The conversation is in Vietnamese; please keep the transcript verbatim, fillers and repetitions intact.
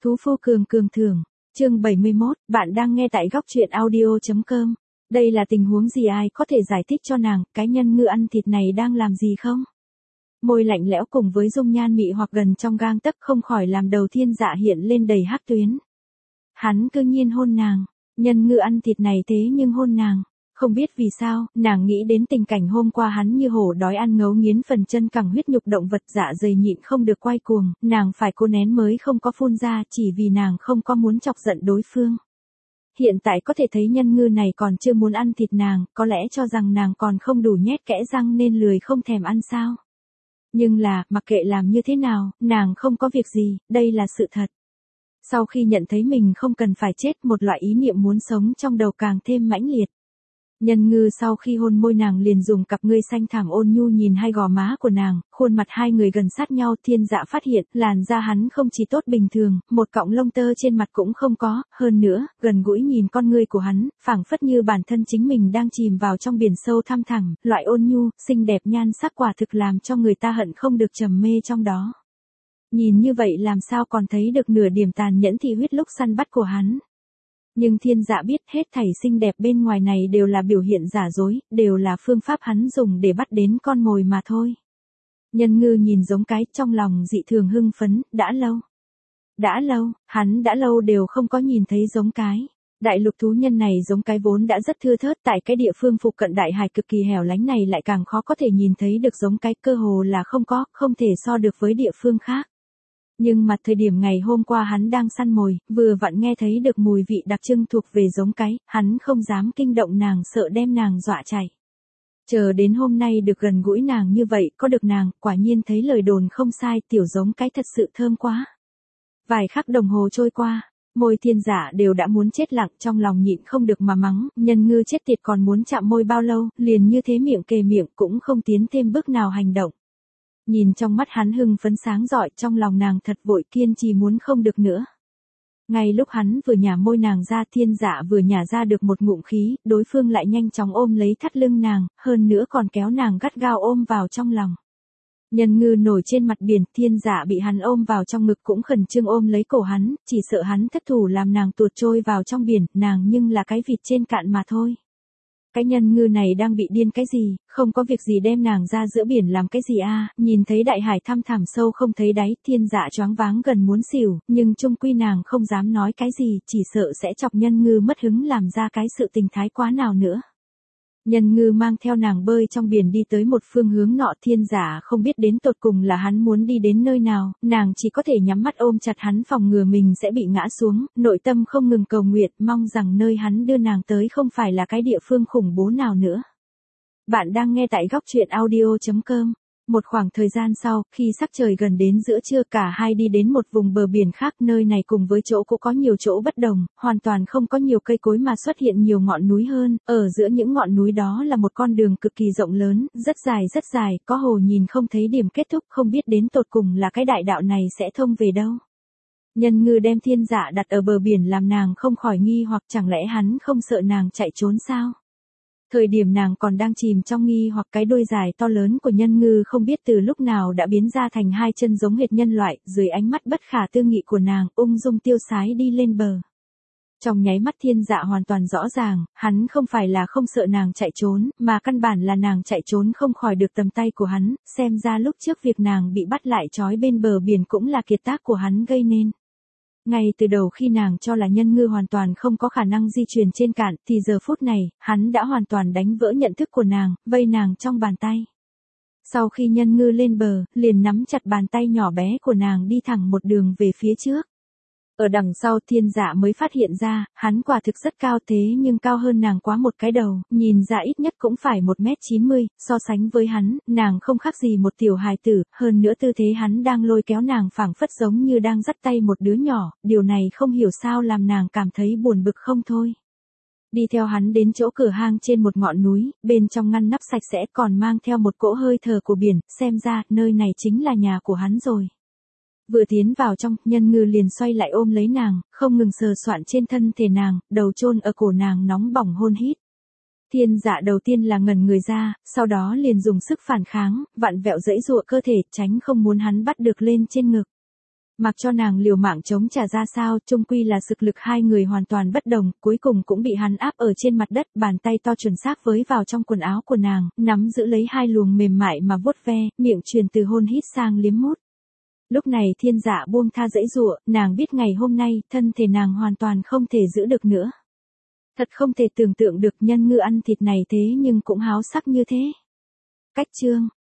Thú phu cường cường thưởng, chương bảy mươi mốt, bạn đang nghe tại góc truyện audio.com. Đây là tình huống gì, ai có thể giải thích cho nàng, cái nhân ngư ăn thịt này đang làm gì không? Môi lạnh lẽo cùng với dung nhan mị hoặc gần trong gang tấc không khỏi làm đầu Thiên Dạ hiện lên đầy hắc tuyến. Hắn cư nhiên hôn nàng, nhân ngư ăn thịt này thế nhưng hôn nàng. Không biết vì sao, nàng nghĩ đến tình cảnh hôm qua hắn như hổ đói ăn ngấu nghiến phần chân cẳng huyết nhục động vật, dạ dày nhịn không được quay cuồng, nàng phải cố nén mới không có phun ra, chỉ vì nàng không có muốn chọc giận đối phương. Hiện tại có thể thấy nhân ngư này còn chưa muốn ăn thịt nàng, có lẽ cho rằng nàng còn không đủ nhét kẽ răng nên lười không thèm ăn sao. Nhưng là, mặc kệ làm như thế nào, nàng không có việc gì, đây là sự thật. Sau khi nhận thấy mình không cần phải chết, một loại ý niệm muốn sống trong đầu càng thêm mãnh liệt. Nhân ngư sau khi hôn môi nàng liền dùng cặp ngươi xanh thẳm ôn nhu nhìn hai gò má của nàng, khuôn mặt hai người gần sát nhau. Thiên Dạ phát hiện, làn da hắn không chỉ tốt bình thường, một cọng lông tơ trên mặt cũng không có, hơn nữa, gần gũi nhìn con ngươi của hắn, phảng phất như bản thân chính mình đang chìm vào trong biển sâu thăm thẳm, loại ôn nhu, xinh đẹp nhan sắc quả thực làm cho người ta hận không được trầm mê trong đó. Nhìn như vậy làm sao còn thấy được nửa điểm tàn nhẫn thị huyết lúc săn bắt của hắn. Nhưng Thiên Dạ biết hết thảy xinh đẹp bên ngoài này đều là biểu hiện giả dối, đều là phương pháp hắn dùng để bắt đến con mồi mà thôi. Nhân ngư nhìn giống cái, trong lòng dị thường hưng phấn, đã lâu. Đã lâu, hắn đã lâu đều không có nhìn thấy giống cái. Đại lục thú nhân này giống cái vốn đã rất thưa thớt, tại cái địa phương phụ cận đại hải cực kỳ hẻo lánh này lại càng khó có thể nhìn thấy được giống cái, cơ hồ là không có, không thể so được với địa phương khác. Nhưng mà thời điểm ngày hôm qua hắn đang săn mồi, vừa vặn nghe thấy được mùi vị đặc trưng thuộc về giống cái, hắn không dám kinh động nàng, sợ đem nàng dọa chạy. Chờ đến hôm nay được gần gũi nàng như vậy, có được nàng, quả nhiên thấy lời đồn không sai, tiểu giống cái thật sự thơm quá. Vài khắc đồng hồ trôi qua, môi Thiên Dạ đều đã muốn chết lặng, trong lòng nhịn không được mà mắng, nhân ngư chết tiệt còn muốn chạm môi bao lâu, liền như thế miệng kề miệng cũng không tiến thêm bước nào hành động. Nhìn trong mắt hắn hưng phấn sáng rọi, trong lòng nàng thật vội kiên trì muốn không được nữa. Ngay lúc hắn vừa nhả môi nàng ra, Thiên Dạ vừa nhả ra được một ngụm khí, đối phương lại nhanh chóng ôm lấy thắt lưng nàng, hơn nữa còn kéo nàng gắt gao ôm vào trong lòng. Nhân ngư nổi trên mặt biển, Thiên Dạ bị hắn ôm vào trong ngực cũng khẩn trương ôm lấy cổ hắn, chỉ sợ hắn thất thủ làm nàng tuột trôi vào trong biển, nàng nhưng là cái vịt trên cạn mà thôi. Cái nhân ngư này đang bị điên cái gì, không có việc gì đem nàng ra giữa biển làm cái gì a? À? Nhìn thấy đại hải thăm thẳm sâu không thấy đáy, Thiên Dạ choáng váng gần muốn xỉu, nhưng chung quy nàng không dám nói cái gì, chỉ sợ sẽ chọc nhân ngư mất hứng làm ra cái sự tình thái quá nào nữa. Nhân ngư mang theo nàng bơi trong biển đi tới một phương hướng nọ, Thiên Dạ không biết đến tột cùng là hắn muốn đi đến nơi nào, nàng chỉ có thể nhắm mắt ôm chặt hắn phòng ngừa mình sẽ bị ngã xuống, nội tâm không ngừng cầu nguyện, mong rằng nơi hắn đưa nàng tới không phải là cái địa phương khủng bố nào nữa. Bạn đang nghe tại góc truyện audio.com. Một khoảng thời gian sau, khi sắc trời gần đến giữa trưa, cả hai đi đến một vùng bờ biển khác, nơi này cùng với chỗ cũ có nhiều chỗ bất đồng, hoàn toàn không có nhiều cây cối mà xuất hiện nhiều ngọn núi hơn, ở giữa những ngọn núi đó là một con đường cực kỳ rộng lớn, rất dài rất dài, có hồ nhìn không thấy điểm kết thúc, không biết đến tột cùng là cái đại đạo này sẽ thông về đâu. Nhân ngư đem Thiên Dạ đặt ở bờ biển làm nàng không khỏi nghi hoặc, chẳng lẽ hắn không sợ nàng chạy trốn sao? Thời điểm nàng còn đang chìm trong nghi hoặc, cái đuôi dài to lớn của nhân ngư không biết từ lúc nào đã biến ra thành hai chân giống hệt nhân loại, dưới ánh mắt bất khả tư nghị của nàng, ung dung tiêu sái đi lên bờ. Trong nháy mắt Thiên Dạ hoàn toàn rõ ràng, hắn không phải là không sợ nàng chạy trốn, mà căn bản là nàng chạy trốn không khỏi được tầm tay của hắn, xem ra lúc trước việc nàng bị bắt lại trói bên bờ biển cũng là kiệt tác của hắn gây nên. Ngay từ đầu khi nàng cho là nhân ngư hoàn toàn không có khả năng di chuyển trên cạn, thì giờ phút này, hắn đã hoàn toàn đánh vỡ nhận thức của nàng, vây nàng trong bàn tay. Sau khi nhân ngư lên bờ, liền nắm chặt bàn tay nhỏ bé của nàng đi thẳng một đường về phía trước. Ở đằng sau Thiên Dạ mới phát hiện ra, hắn quả thực rất cao thế nhưng cao hơn nàng quá một cái đầu, nhìn ra ít nhất cũng phải một mét chín mươi, so sánh với hắn, nàng không khác gì một tiểu hài tử, hơn nữa tư thế hắn đang lôi kéo nàng phảng phất giống như đang dắt tay một đứa nhỏ, điều này không hiểu sao làm nàng cảm thấy buồn bực không thôi. Đi theo hắn đến chỗ cửa hang trên một ngọn núi, bên trong ngăn nắp sạch sẽ còn mang theo một cỗ hơi thở của biển, xem ra nơi này chính là nhà của hắn rồi. Vừa tiến vào trong, nhân ngư liền xoay lại ôm lấy nàng, không ngừng sờ soạn trên thân thể nàng, đầu chôn ở cổ nàng nóng bỏng hôn hít. Thiên Dạ đầu tiên là ngẩn người ra, sau đó liền dùng sức phản kháng, vặn vẹo giãy giụa cơ thể, tránh không muốn hắn bắt được lên trên ngực. Mặc cho nàng liều mạng chống trả ra sao, chung quy là thực lực hai người hoàn toàn bất đồng, cuối cùng cũng bị hắn áp ở trên mặt đất, bàn tay to chuẩn xác với vào trong quần áo của nàng, nắm giữ lấy hai luồng mềm mại mà vuốt ve, miệng truyền từ hôn hít sang liếm mút. Lúc này Thiên Dạ buông tha dãy dụa, nàng biết ngày hôm nay, thân thể nàng hoàn toàn không thể giữ được nữa. Thật không thể tưởng tượng được nhân ngư ăn thịt này thế nhưng cũng háo sắc như thế. Cách chương